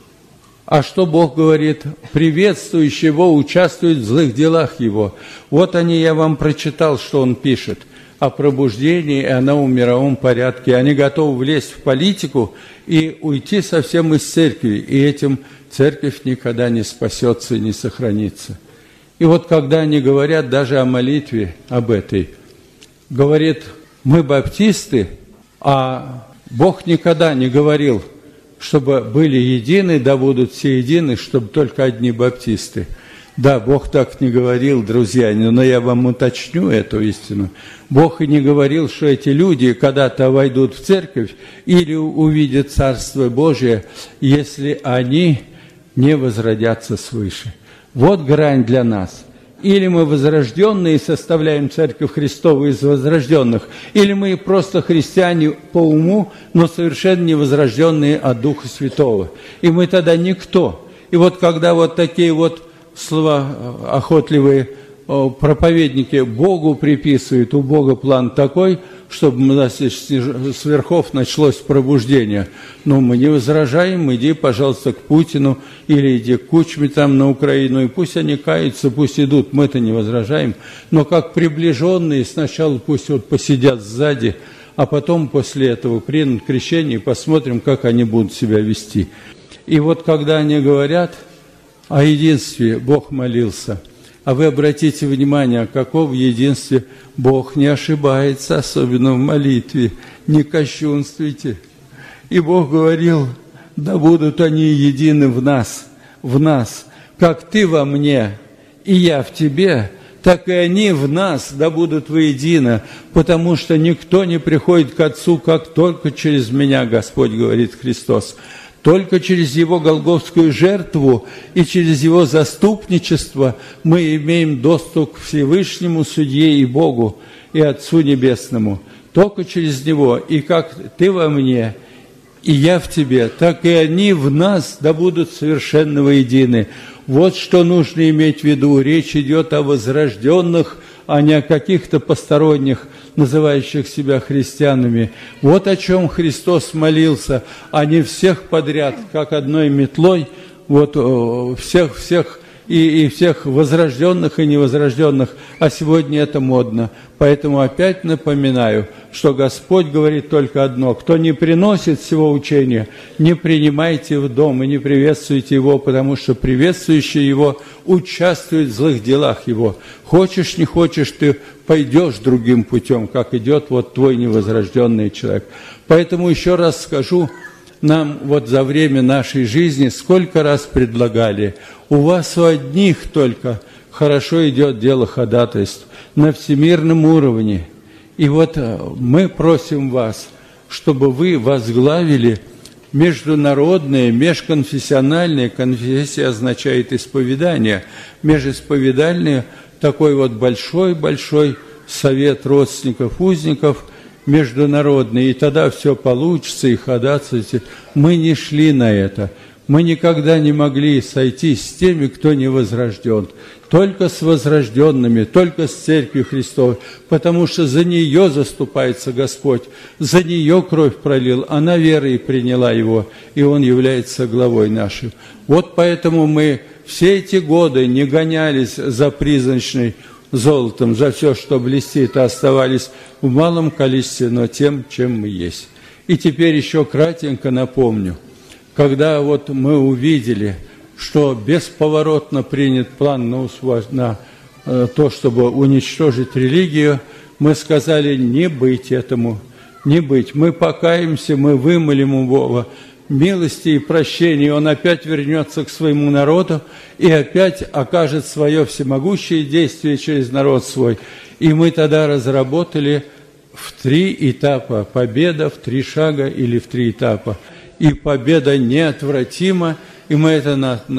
Speaker 1: А что Бог говорит? Приветствующий его участвует в злых делах его. Я вам прочитал, что он пишет о пробуждении и о новом мировом порядке. Они готовы влезть в политику и уйти совсем из церкви. И этим церковь никогда не спасется и не сохранится. И когда они говорят даже о молитве, об этой, говорит, мы баптисты, а Бог никогда не говорил, чтобы были едины, да будут все едины, чтобы только одни баптисты. Да, Бог так не говорил, друзья, но я вам уточню эту истину. Бог и не говорил, что эти люди когда-то войдут в церковь или увидят Царство Божие, если они не возродятся свыше. Вот грань для нас. Или мы возрожденные составляем Церковь Христову из возрожденных, или мы просто христиане по уму, но совершенно не возрожденные от Духа Святого. И мы тогда никто. И вот когда вот такие вот словоохотливые проповедники Богу приписывают, у Бога план такой, чтобы у нас с верхов началось пробуждение. Но мы не возражаем, иди, пожалуйста, к Путину или иди к Кучме там на Украину, и пусть они каются, пусть идут, мы-то не возражаем. Но как приближенные сначала пусть вот посидят сзади, а потом после этого примут крещение и посмотрим, как они будут себя вести. И вот когда они говорят о единстве, Бог молился. А вы обратите внимание, о каком единстве Бог не ошибается, особенно в молитве. Не кощунствуйте. И Бог говорил, да будут они едины в нас, как ты во мне, и я в тебе, так и они в нас, да будут воедино, потому что никто не приходит к Отцу, как только через меня, Господь говорит Христос. Только через Его голгофскую жертву и через Его заступничество мы имеем доступ к Всевышнему Судье и Богу, и Отцу Небесному. Только через Него, и как Ты во мне, и я в Тебе, так и они в нас, да будут совершенно воедины. Вот что нужно иметь в виду. Речь идет о возрожденных, а не о каких-то посторонних, называющих себя христианами. Вот о чем Христос молился, а не всех подряд, как одной метлой, вот всех и всех возрожденных и невозрожденных, а сегодня это модно. Поэтому опять напоминаю, что Господь говорит только одно: кто не приносит всего учения, не принимайте в дом и не приветствуйте его, потому что приветствующий его участвует в злых делах его. Хочешь, не хочешь, ты пойдешь другим путем, как идет вот твой невозрожденный человек. Поэтому еще раз скажу, нам вот за время нашей жизни сколько раз предлагали: у вас у одних только хорошо идет дело ходатайств на всемирном уровне. И вот мы просим вас, чтобы вы возглавили международное, межконфессиональное, конфессия означает исповедание, межисповедальное, такой вот большой-большой совет родственников, узников, международный, и тогда все получится, и ходатайствовать. Мы не шли на это. Мы никогда не могли сойтись с теми, кто не возрожден. Только с возрожденными, только с Церковью Христовой, потому что за нее заступается Господь, за нее кровь пролил, она верой приняла Его, и Он является главой нашей. Вот поэтому мы все эти годы не гонялись за призрачной золотом, за все, что блестит, а оставались в малом количестве, но тем, чем мы есть. И теперь еще кратенько напомню, когда вот мы увидели, что бесповоротно принят план на то, чтобы уничтожить религию, мы сказали: не быть этому, не быть. Мы покаемся, мы вымолим у Бога милости и прощения, и Он опять вернется к своему народу и опять окажет свое всемогущее действие через народ свой. И мы тогда разработали в 3 этапа победа, в 3 шага или в 3 этапа. И победа неотвратима, и мы это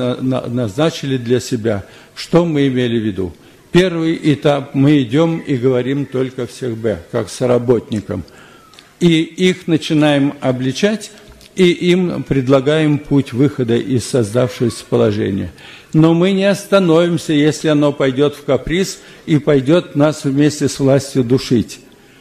Speaker 1: назначили для себя. Что мы имели в виду? Первый этап: мы идем и говорим только всех «Б», как соработникам. И их начинаем обличать, и им предлагаем путь выхода из создавшегося положения. Но мы не остановимся, если оно пойдет в каприз и пойдет нас вместе с властью душить.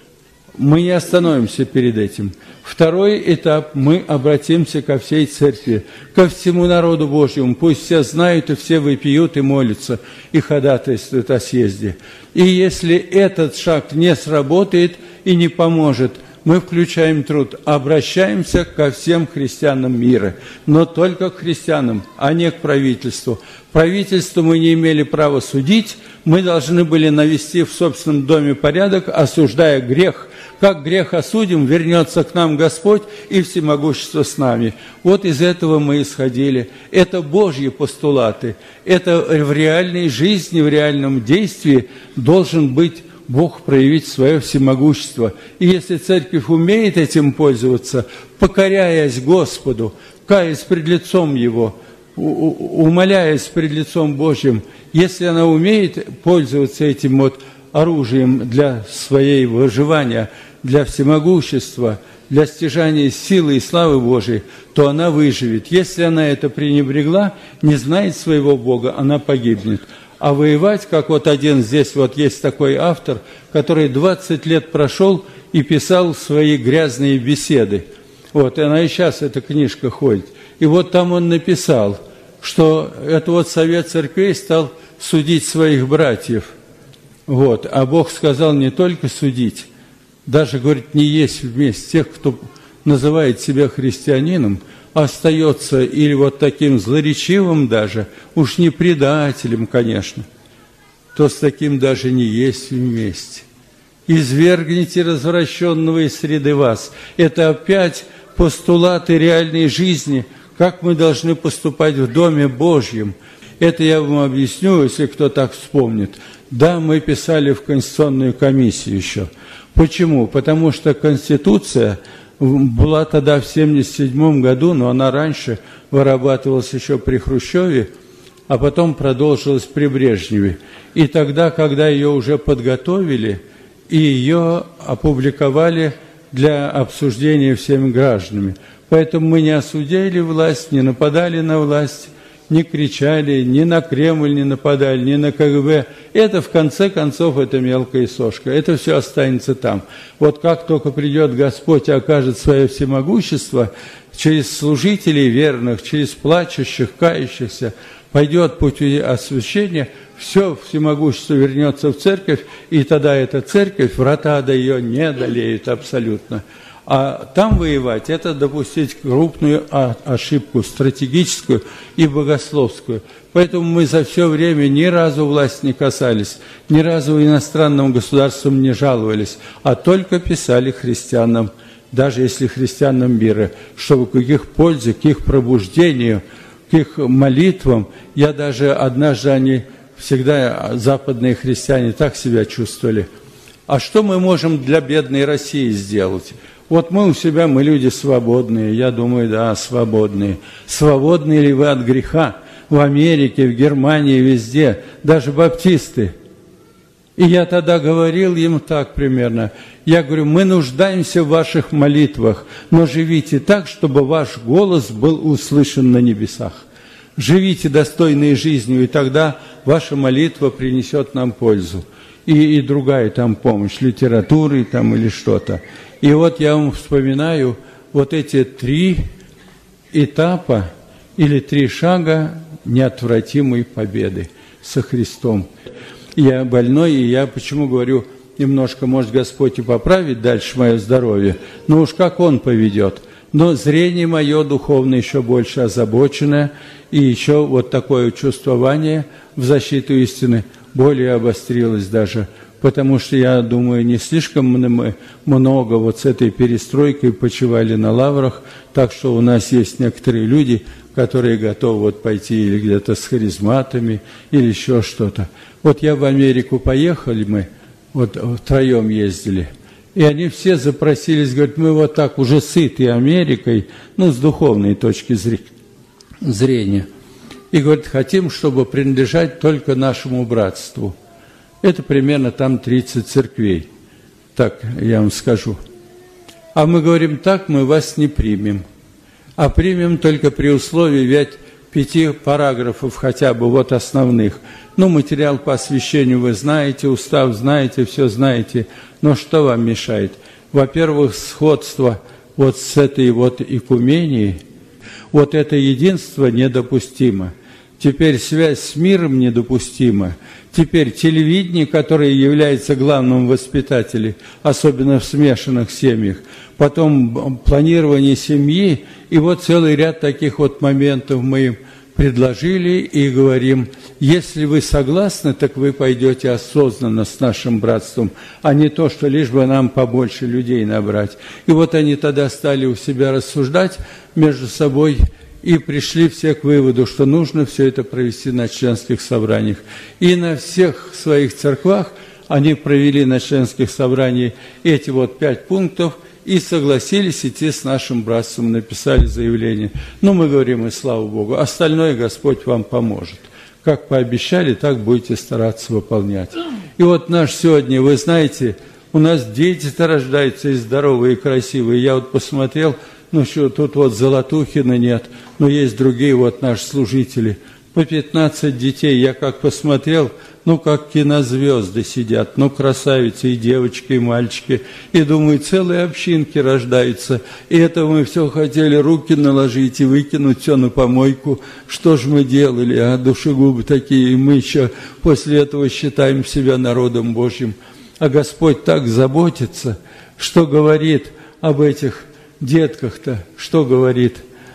Speaker 1: Мы не остановимся перед этим. Второй этап: мы обратимся ко всей церкви, ко всему народу Божьему. Пусть все знают, и все вопиют и молятся, и ходатайствуют о съезде. И если этот шаг не сработает и не поможет, мы включаем труд, обращаемся ко всем христианам мира, но только к христианам, а не к правительству. Правительству мы не имели права судить, мы должны были навести в собственном доме порядок, осуждая грех, Как грех осудим, вернется к нам Господь и всемогущество с нами. Вот из этого мы исходили. Это Божьи постулаты. Это в реальной жизни, в реальном действии должен быть Бог проявить свое всемогущество. И если церковь умеет этим пользоваться, покоряясь Господу, каясь пред лицом Его, умоляясь пред лицом Божьим, если она умеет пользоваться этим вот оружием для своей выживания, для всемогущества, для стяжания силы и славы Божией, то она выживет. Если она это пренебрегла, не знает своего Бога, она погибнет. А воевать, как вот один здесь вот есть такой автор, который 20 лет прошел и писал свои грязные беседы. Вот, и она и сейчас, эта книжка ходит. И вот там он написал, что это вот совет церквей стал судить своих братьев. Вот, а Бог сказал не только судить, даже, говорит, не есть вместе тех, кто называет себя христианином, остается или вот таким злоречивым даже, уж не предателем, конечно, то с таким даже не есть вместе. «Извергните развращенного из среды вас». Это опять постулаты реальной жизни, как мы должны поступать в Доме Божьем. Это я вам объясню, если кто так вспомнит. Да, мы писали в Конституционную комиссию еще. Почему? Потому что Конституция была тогда в 1977 году, но она раньше вырабатывалась еще при Хрущеве, а потом продолжилась при Брежневе. И тогда, когда ее уже подготовили, и ее опубликовали для обсуждения всеми гражданами. Поэтому мы не осудили власть, не нападали на власть, не кричали, ни на Кремль не нападали, ни на КГБ. Это, в конце концов, это мелкая сошка. Это все останется там. Вот как только придет Господь и окажет свое всемогущество, через служителей верных, через плачущих, кающихся, пойдет путь освящения, все всемогущество вернется в церковь, и тогда эта церковь, врата до ее не одолеют абсолютно. А там воевать – это допустить крупную ошибку, стратегическую и богословскую. Поэтому мы за все время ни разу власть не касались, ни разу иностранным государствам не жаловались, а только писали христианам, даже если христианам мира, чтобы к их пользе, к их пробуждению, к их молитвам. Я даже однажды, они всегда, западные христиане, так себя чувствовали. А что мы можем для бедной России сделать? Вот мы у себя, мы люди свободные, я думаю, да, свободные. Свободны ли вы от греха? В Америке, в Германии, везде, даже баптисты. И я тогда говорил им так примерно. Я говорю, мы нуждаемся в ваших молитвах, но живите так, чтобы ваш голос был услышан на небесах. Живите достойной жизнью, и тогда ваша молитва принесет нам пользу. И другая там помощь, литературы там или что-то. И вот я вам вспоминаю вот эти 3 этапа или 3 шага неотвратимой победы со Христом. Я больной, и я почему говорю, немножко, может, Господь и поправит дальше мое здоровье, но уж как Он поведет. Но зрение мое духовное еще больше озабоченное, и еще вот такое чувствование в защиту истины более обострилось даже, потому что, я думаю, не слишком много вот с этой перестройкой почивали на лаврах, так что у нас есть некоторые люди, которые готовы вот пойти или где-то с харизматами, или еще что-то. Вот я в Америку поехали, мы вот втроем ездили, и они все запросились, говорят, мы вот так уже сыты Америкой, ну, с духовной точки зрения. И, говорят, хотим, чтобы принадлежать только нашему братству. Это примерно там 30 церквей, так я вам скажу. А мы говорим, так мы вас не примем. А примем только при условии 5 параграфов хотя бы, вот основных. Ну, материал по освящению вы знаете, устав знаете, все знаете. Но что вам мешает? Во-первых, сходство вот с этой вот икуменией, вот это единство недопустимо. Теперь связь с миром недопустима. Теперь телевидение, которое является главным воспитателем, особенно в смешанных семьях. Потом планирование семьи. И вот целый ряд таких вот моментов мы им предложили и говорим, если вы согласны, так вы пойдете осознанно с нашим братством, а не то, что лишь бы нам побольше людей набрать. И вот они тогда стали у себя рассуждать между собой и пришли все к выводу, что нужно все это провести на членских собраниях. И на всех своих церквах они провели на членских собраниях эти вот 5 пунктов, и согласились идти с нашим братством, написали заявление. Ну, мы говорим, и слава Богу, остальное Господь вам поможет. Как пообещали, так будете стараться выполнять. И вот наш сегодня, вы знаете, у нас дети-то рождаются и здоровые, и красивые. Я вот посмотрел, ну что, тут вот Золотухина нет, но есть другие вот наши служители. По 15 детей, я как посмотрел, ну, как кинозвезды сидят, ну, красавицы и девочки, и мальчики. И, думаю, целые общинки рождаются. И это мы все хотели руки наложить и выкинуть все на помойку. Что же мы делали, а душегубы такие, и мы еще после этого считаем себя народом Божьим. А Господь так заботится, что говорит об этих детках-то, что говорит?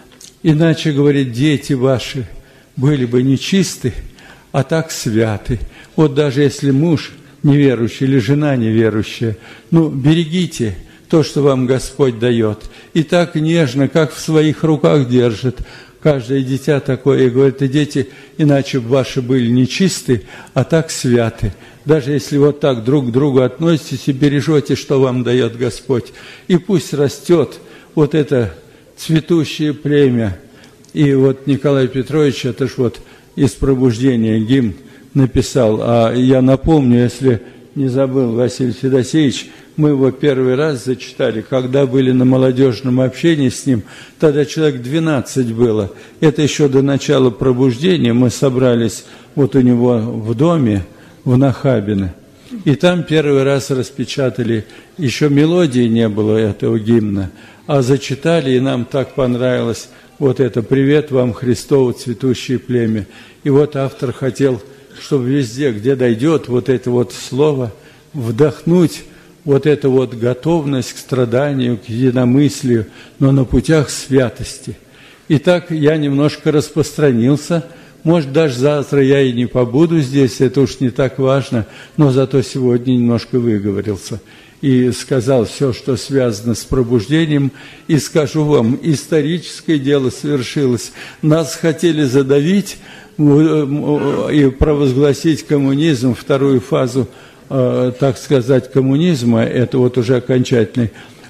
Speaker 1: Иначе, говорит, дети ваши были бы нечисты, а так святы. Вот даже если муж неверующий или жена неверующая, ну, берегите то, что вам Господь дает. И так нежно, как в своих руках держит каждое дитя такое. И говорит, и дети, иначе бы ваши были нечисты, а так святы. Даже если вот так друг к другу относитесь и бережете, что вам дает Господь. И пусть растет вот это цветущее племя. И вот Николай Петрович, это ж вот из пробуждения гимн написал. А я напомню, если не забыл, Василий Федосеевич, мы его первый раз зачитали, когда были на молодежном общении с ним, тогда человек 12 было. Это еще до начала пробуждения мы собрались вот у него в доме, в Нахабино. И там первый раз распечатали, еще мелодии не было этого гимна, а зачитали, и нам так понравилось вот это «Привет вам, Христово цветущее племя». И вот автор хотел, чтобы везде, где дойдет вот это вот слово, вдохнуть вот эту вот готовность к страданию, к единомыслию, но на путях святости. И так я немножко распространился. Может, даже завтра я и не побуду здесь, это уж не так важно, но зато сегодня немножко выговорился. И сказал все, что связано с пробуждением, и скажу вам, историческое дело совершилось. Нас хотели задавить и провозгласить коммунизм, вторую фазу, так сказать, коммунизма, это вот уже окончательный,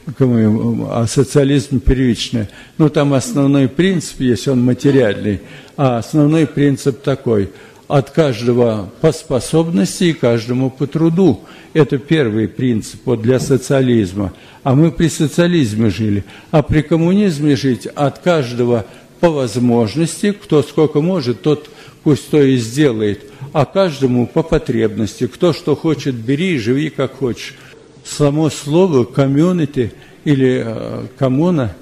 Speaker 1: а социализм первичный. Ну, там основной принцип есть, он материальный, а основной принцип такой – от каждого по способности и каждому по труду. Это первый принцип вот для социализма. А мы при социализме жили. А при коммунизме жить от каждого по возможности, кто сколько может, тот пусть то и сделает, а каждому по потребности. Кто что хочет, бери и живи как хочешь. Само слово «комьюнити» или «коммуна»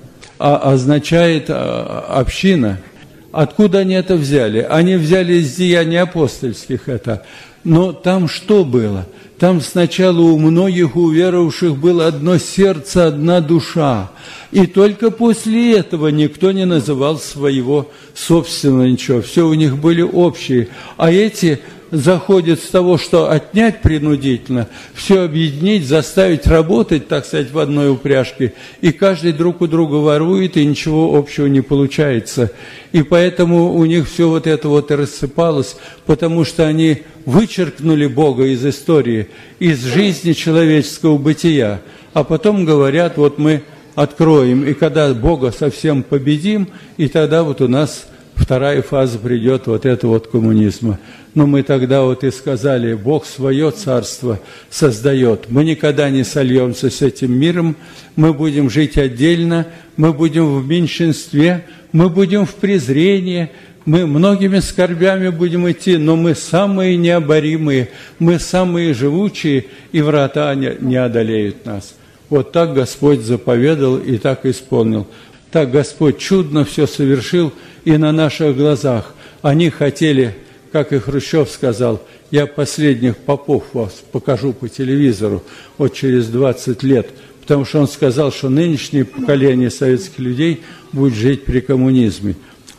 Speaker 1: означает «община». Откуда они это взяли? Они взяли из деяний апостольских это. Но там что было? Там сначала у многих уверовавших было одно сердце, одна душа. И только после этого никто не называл своего собственного ничего. Все у них были общие. А эти заходят с того, что отнять принудительно, все объединить, заставить работать, так сказать, в одной упряжке. И каждый друг у друга ворует, и ничего общего не получается. И поэтому у них все вот это вот и рассыпалось, потому что они вычеркнули Бога из истории, из жизни человеческого бытия. А потом говорят, вот мы откроем, и когда Бога совсем победим, и тогда вот у нас вторая фаза придет вот это вот коммунизма. Но мы тогда вот и сказали, Бог свое царство создает. Мы никогда не сольемся с этим миром, мы будем жить отдельно, мы будем в меньшинстве, мы будем в презрении, мы многими скорбями будем идти, но мы самые необоримые, мы самые живучие, и врата не одолеют нас. Вот так Господь заповедал и так исполнил. Так Господь чудно все совершил и на наших глазах. Они хотели, как и Хрущев сказал, я последних попов вас покажу по телевизору вот через 20 лет, потому что он сказал, что нынешнее поколение советских людей будет жить при коммунизме.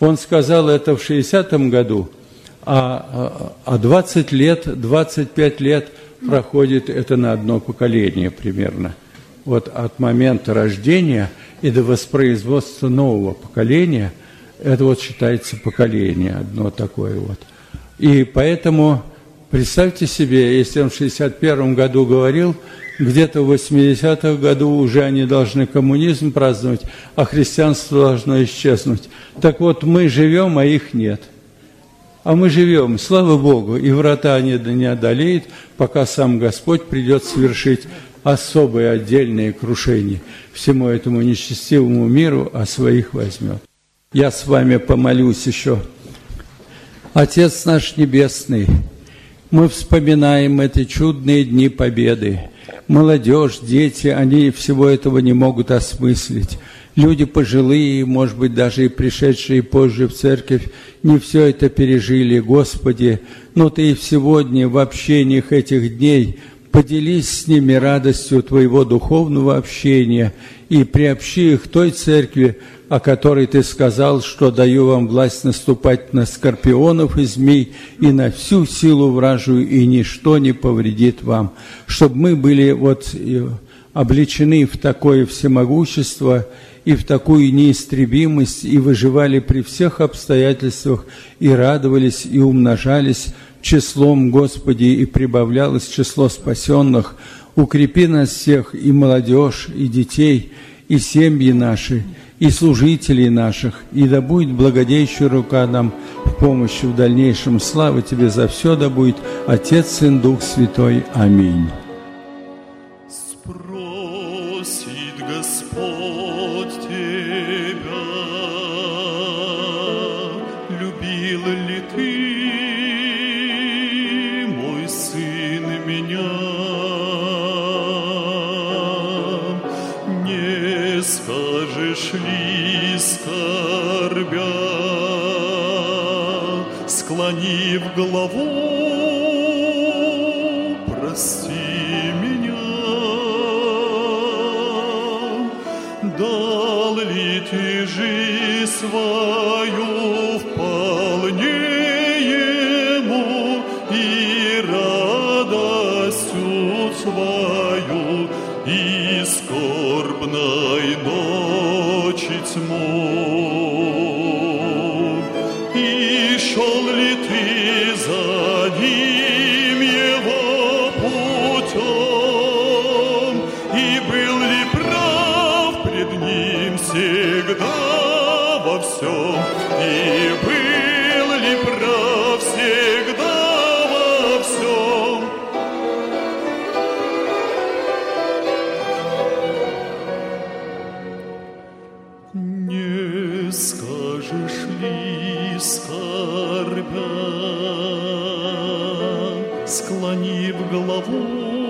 Speaker 1: Он сказал это в 60-м году, а 20 лет, 25 лет проходит это на одно поколение примерно. Вот от момента рождения и до воспроизводства нового поколения, это вот считается поколение одно такое вот. И поэтому представьте себе, если он в 61 году говорил, где-то в 80-х году уже они должны коммунизм праздновать, а христианство должно исчезнуть. Так вот, мы живем, а их нет. А мы живем, слава Богу, и врата они не одолеют, пока сам Господь придет совершить особые отдельные крушения всему этому нечестивому миру, а своих возьмет. Я с вами помолюсь еще. Отец наш Небесный, мы вспоминаем эти чудные дни Победы. Молодежь, дети, они всего этого не могут осмыслить. Люди пожилые, может быть, даже и пришедшие позже в церковь, не все это пережили. Господи, но Ты и сегодня в общениях этих дней поделись с ними радостью Твоего духовного общения и приобщи их к той церкви, о которой Ты сказал, что даю вам власть наступать на скорпионов и змей и на всю силу вражию, и ничто не повредит вам. Чтобы мы были вот облечены в такое всемогущество и в такую неистребимость, и выживали при всех обстоятельствах, и радовались, и умножались числом, Господи, и прибавлялось число спасенных. Укрепи нас всех, и молодежь, и детей, и семьи наши, и служителей наших, и да будет благодействующая рука нам в помощь в дальнейшем. Слава Тебе за все, да будет Отец, Сын, Дух Святой. Аминь.
Speaker 2: Спросит Господь тебя, любил ли ты, мой сын, меня? Не скажешь ли, скорбя, склонив голову, прости меня? Дал ли ты жизнь свою вполне ему и радостью свою, и скорбной ночи тьму? И шел ли ты за ним его путем, и был ли прав пред ним всегда во всем, и был ли прав всегда во всем? Не скажешь ли, скорбя, склонив голову,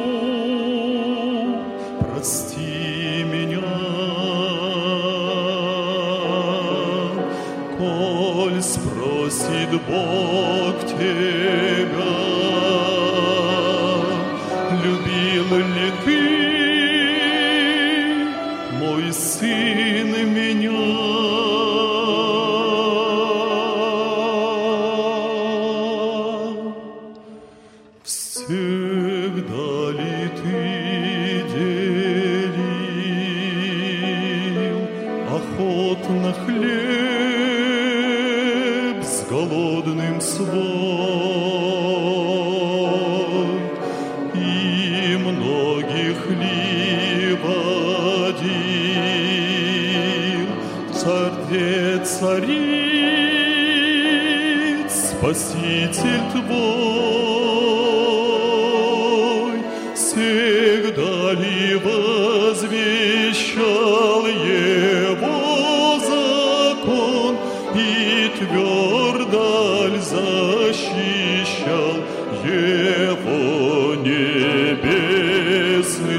Speaker 2: прости меня? Коль спросит Бог тебя, любил ли ты, мой сын, меня? Всегда ли ты делил охотно хлеб с голодным свой, и многих ли водил царь цариц, Спаситель твой? Всегда ли возвещал его закон и твердо ли защищал его небесный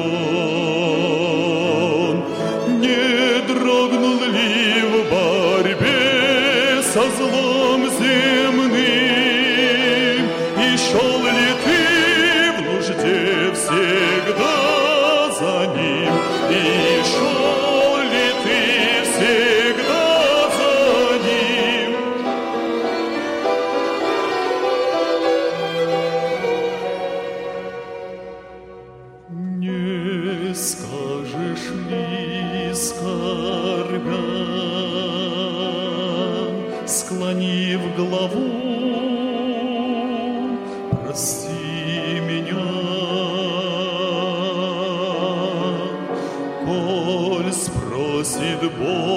Speaker 2: трон? Не дрогнул ли в борьбе со злом земным, и шел ли ты в нужде всегда за ним, и шел ли ты всегда за ним? склонив главу, прости меня, коль спросит Бог.